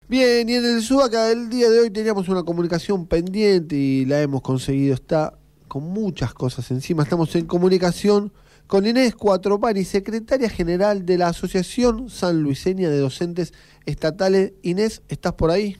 Bien, y en el Sudaca el día de hoy teníamos una comunicación pendiente y la hemos conseguido. Está con muchas cosas encima. Estamos en comunicación con Inés Cuatropani, secretaria general de la Asociación Sanluiseña de Docentes Estatales. Inés, ¿estás por ahí?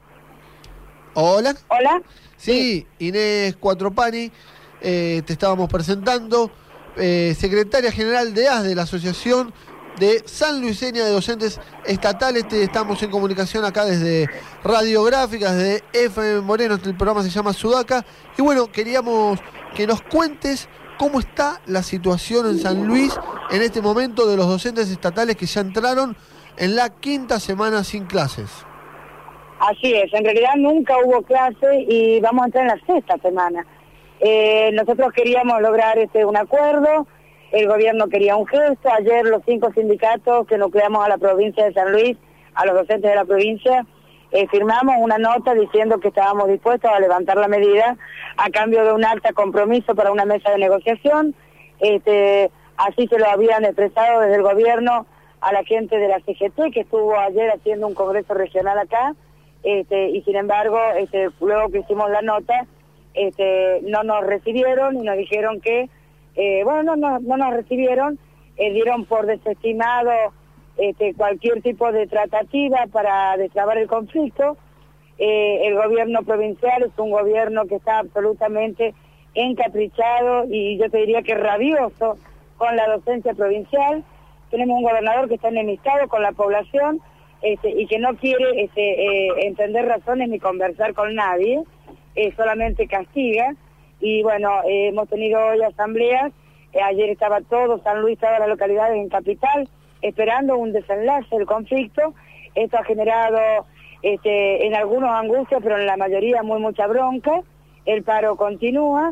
Hola. Hola. Sí, Inés Cuatropani, te estábamos presentando, secretaria general de AS, de la Asociación de Sanluiseña de Docentes Estatales. Estamos en comunicación acá desde Radiográficas, desde FM Moreno. El programa se llama Sudaca. Y bueno, queríamos que nos cuentes cómo está la situación en San Luis en este momento de los docentes estatales que ya entraron en la 5ª semana sin clases. Así es, en realidad nunca hubo clase y vamos a entrar en la 6ª semana. Nosotros queríamos lograr un acuerdo, el gobierno quería un gesto. Ayer los 5 sindicatos que nucleamos a la provincia de San Luis, a los docentes de la provincia, firmamos una nota diciendo que estábamos dispuestos a levantar la medida a cambio de un alta compromiso para una mesa de negociación. Así se lo habían expresado desde el gobierno a la gente de la CGT, que estuvo ayer haciendo un congreso regional acá, y sin embargo, luego que hicimos la nota, no nos recibieron y nos dijeron que, no nos recibieron, dieron por desestimado cualquier tipo de tratativa para destrabar el conflicto. El gobierno provincial es un gobierno que está absolutamente encaprichado y yo te diría que rabioso con la docencia provincial. Tenemos un gobernador que está enemistado con la población y que no quiere entender razones ni conversar con nadie, solamente castiga. Y bueno, hemos tenido hoy asambleas, ayer estaba todo San Luis, todas las localidades en Capital, esperando un desenlace del conflicto. Esto ha generado en algunos angustia, pero en la mayoría mucha bronca. El paro continúa,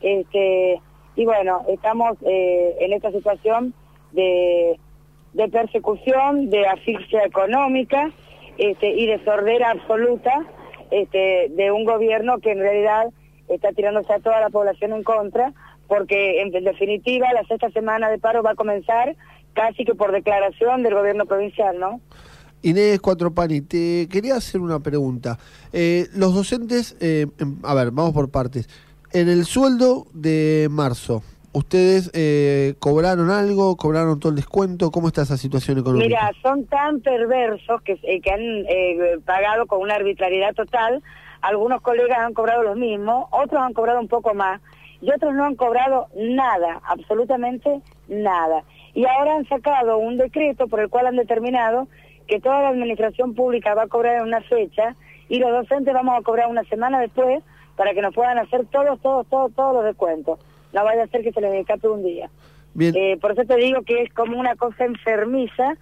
y bueno, estamos en esta situación de persecución, de asfixia económica y de sordera absoluta de un gobierno que en realidad está tirándose a toda la población en contra, porque en definitiva la 6ª semana de paro va a comenzar casi que por declaración del gobierno provincial, ¿no? Inés Cuatropani, te quería hacer una pregunta. Los docentes, a ver, vamos por partes. En el sueldo de marzo, ¿ustedes cobraron algo? ¿Cobraron todo el descuento? ¿Cómo está esa situación económica? Mira, son tan perversos que han pagado con una arbitrariedad total. Algunos colegas han cobrado lo mismo, otros han cobrado un poco más y otros no han cobrado nada, absolutamente nada. Y ahora han sacado un decreto por el cual han determinado que toda la administración pública va a cobrar en una fecha y los docentes vamos a cobrar una semana después para que nos puedan hacer todos los descuentos. No vaya a ser que se les escape un día. Bien. Por eso te digo que es como una cosa enfermiza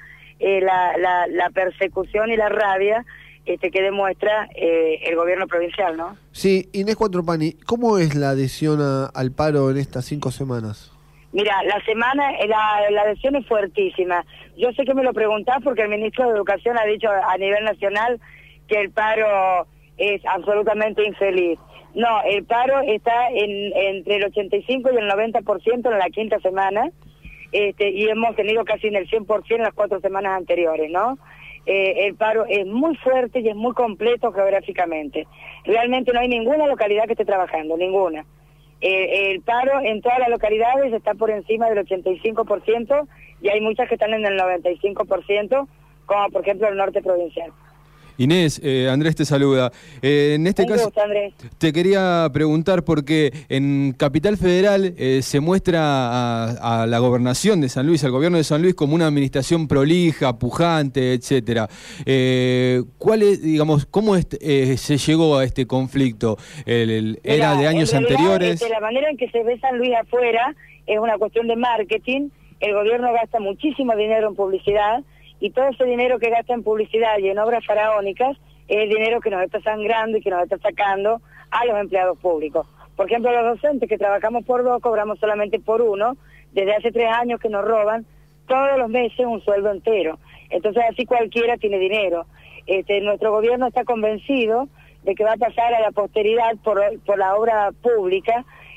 la persecución y la rabia que demuestra el gobierno provincial, ¿no? Sí, Inés Cuatropani, ¿cómo es la adhesión al paro en estas 5 semanas? Mira, la adhesión es fuertísima. Yo sé que me lo preguntás porque el ministro de Educación ha dicho a nivel nacional que el paro es absolutamente infeliz. No, el paro está entre el 85 y el 90% en la 5ª semana, y hemos tenido casi en el 100% en las 4 semanas anteriores, ¿no? El paro es muy fuerte y es muy completo geográficamente. Realmente no hay ninguna localidad que esté trabajando, ninguna. El paro en todas las localidades está por encima del 85% y hay muchas que están en el 95%, como por ejemplo el norte provincial. Inés, Andrés te saluda. En este caso, gusto, Andrés. Te quería preguntar porque en Capital Federal se muestra a la gobernación de San Luis, al gobierno de San Luis, como una administración prolija, pujante, etcétera. ¿Cuál es, digamos, cómo se llegó a este conflicto? ¿Era de años anteriores? La manera en que se ve San Luis afuera es una cuestión de marketing. El gobierno gasta muchísimo dinero en publicidad. Y todo ese dinero que gasta en publicidad y en obras faraónicas es el dinero que nos está sangrando y que nos está sacando a los empleados públicos. Por ejemplo, los docentes que trabajamos por 2, cobramos solamente por 1, desde hace 3 años que nos roban todos los meses un sueldo entero. Entonces así cualquiera tiene dinero. Nuestro gobierno está convencido de que va a pasar a la posteridad por la obra pública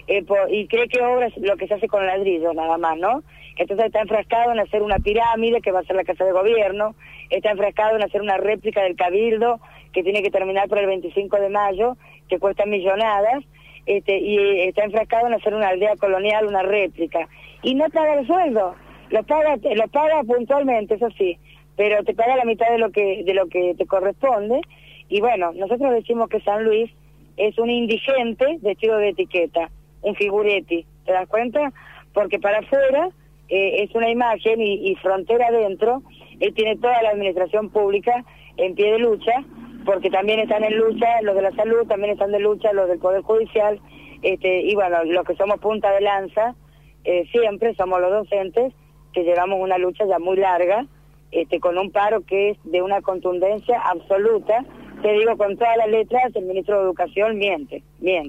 y cree que obra es lo que se hace con ladrillos nada más, ¿no? Entonces está enfrascado en hacer una pirámide que va a ser la Casa de Gobierno, está enfrascado en hacer una réplica del Cabildo que tiene que terminar por el 25 de mayo, que cuesta millonadas, y está enfrascado en hacer una aldea colonial, una réplica, y no paga el sueldo, lo paga puntualmente, eso sí, pero te paga la mitad de lo que te corresponde. Y bueno, nosotros decimos que San Luis es un indigente vestido de etiqueta, un figuretti, ¿te das cuenta? Porque para afuera es una imagen y frontera adentro, él tiene toda la administración pública en pie de lucha, porque también están en lucha los de la salud, también están de lucha los del Poder Judicial, y bueno, los que somos punta de lanza, siempre somos los docentes, que llevamos una lucha ya muy larga, con un paro que es de una contundencia absoluta. Te digo con todas las letras, el ministro de Educación miente.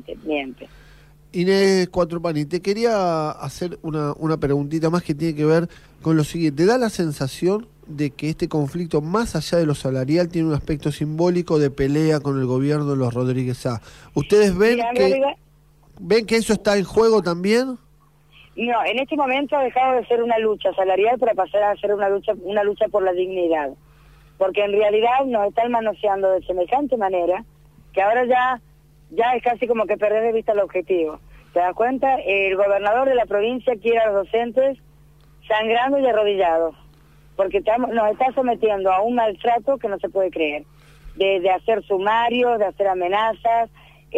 Inés Cuatropani, te quería hacer una preguntita más que tiene que ver con lo siguiente. ¿Da la sensación de que este conflicto, más allá de lo salarial, tiene un aspecto simbólico de pelea con el gobierno de los Rodríguez Sá? ¿Ustedes ven que eso está en juego también? No, en este momento ha dejado de ser una lucha salarial para pasar a ser una lucha por la dignidad. Porque en realidad nos están manoseando de semejante manera que ahora ya es casi como que perder de vista el objetivo. ¿Te das cuenta? El gobernador de la provincia quiere a los docentes sangrando y arrodillados, porque nos está sometiendo a un maltrato que no se puede creer, de hacer sumarios, de hacer amenazas,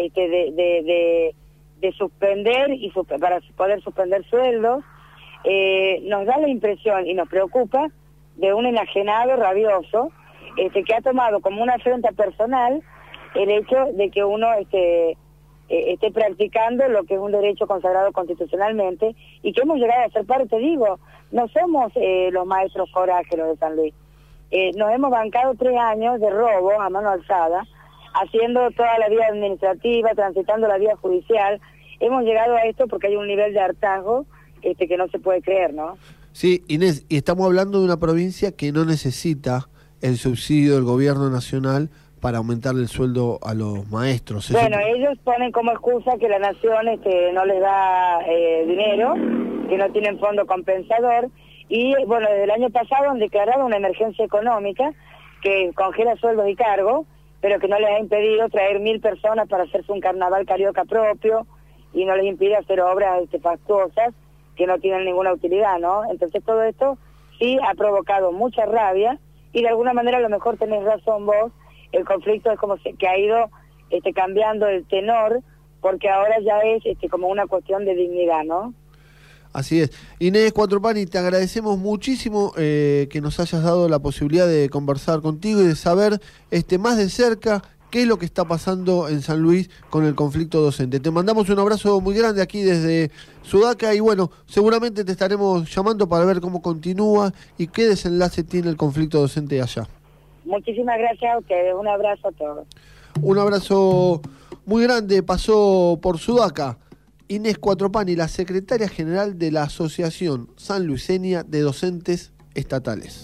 de suspender para poder suspender sueldos. Nos da la impresión y nos preocupa de un enajenado rabioso que ha tomado como una afrenta personal el hecho de que uno esté practicando lo que es un derecho consagrado constitucionalmente y que hemos llegado a ser parte. Digo, no somos los maestros Coraje los de San Luis. Nos hemos bancado 3 años de robo a mano alzada, haciendo toda la vía administrativa, transitando la vía judicial. Hemos llegado a esto porque hay un nivel de hartazgo que no se puede creer, ¿no? Sí, Inés, y estamos hablando de una provincia que no necesita el subsidio del gobierno nacional para aumentar el sueldo a los maestros. Bueno, ellos ponen como excusa que la nación no les da dinero, que no tienen fondo compensador, y bueno, desde el año pasado han declarado una emergencia económica que congela sueldos y cargos, pero que no les ha impedido traer 1.000 personas para hacerse un carnaval carioca propio, y no les impide hacer obras fastuosas que no tienen ninguna utilidad, ¿no? Entonces todo esto sí ha provocado mucha rabia, y de alguna manera a lo mejor tenés razón vos, el conflicto es como que ha ido cambiando el tenor, porque ahora ya es como una cuestión de dignidad, ¿no? Así es. Inés Cuatropani, te agradecemos muchísimo que nos hayas dado la posibilidad de conversar contigo y de saber más de cerca qué es lo que está pasando en San Luis con el conflicto docente. Te mandamos un abrazo muy grande aquí desde Sudaca y bueno, seguramente te estaremos llamando para ver cómo continúa y qué desenlace tiene el conflicto docente allá. Muchísimas gracias a ustedes, un abrazo a todos. Un abrazo muy grande, pasó por Sudaca Inés Cuatropani, la secretaria general de la Asociación Sanluiseña de Docentes Estatales.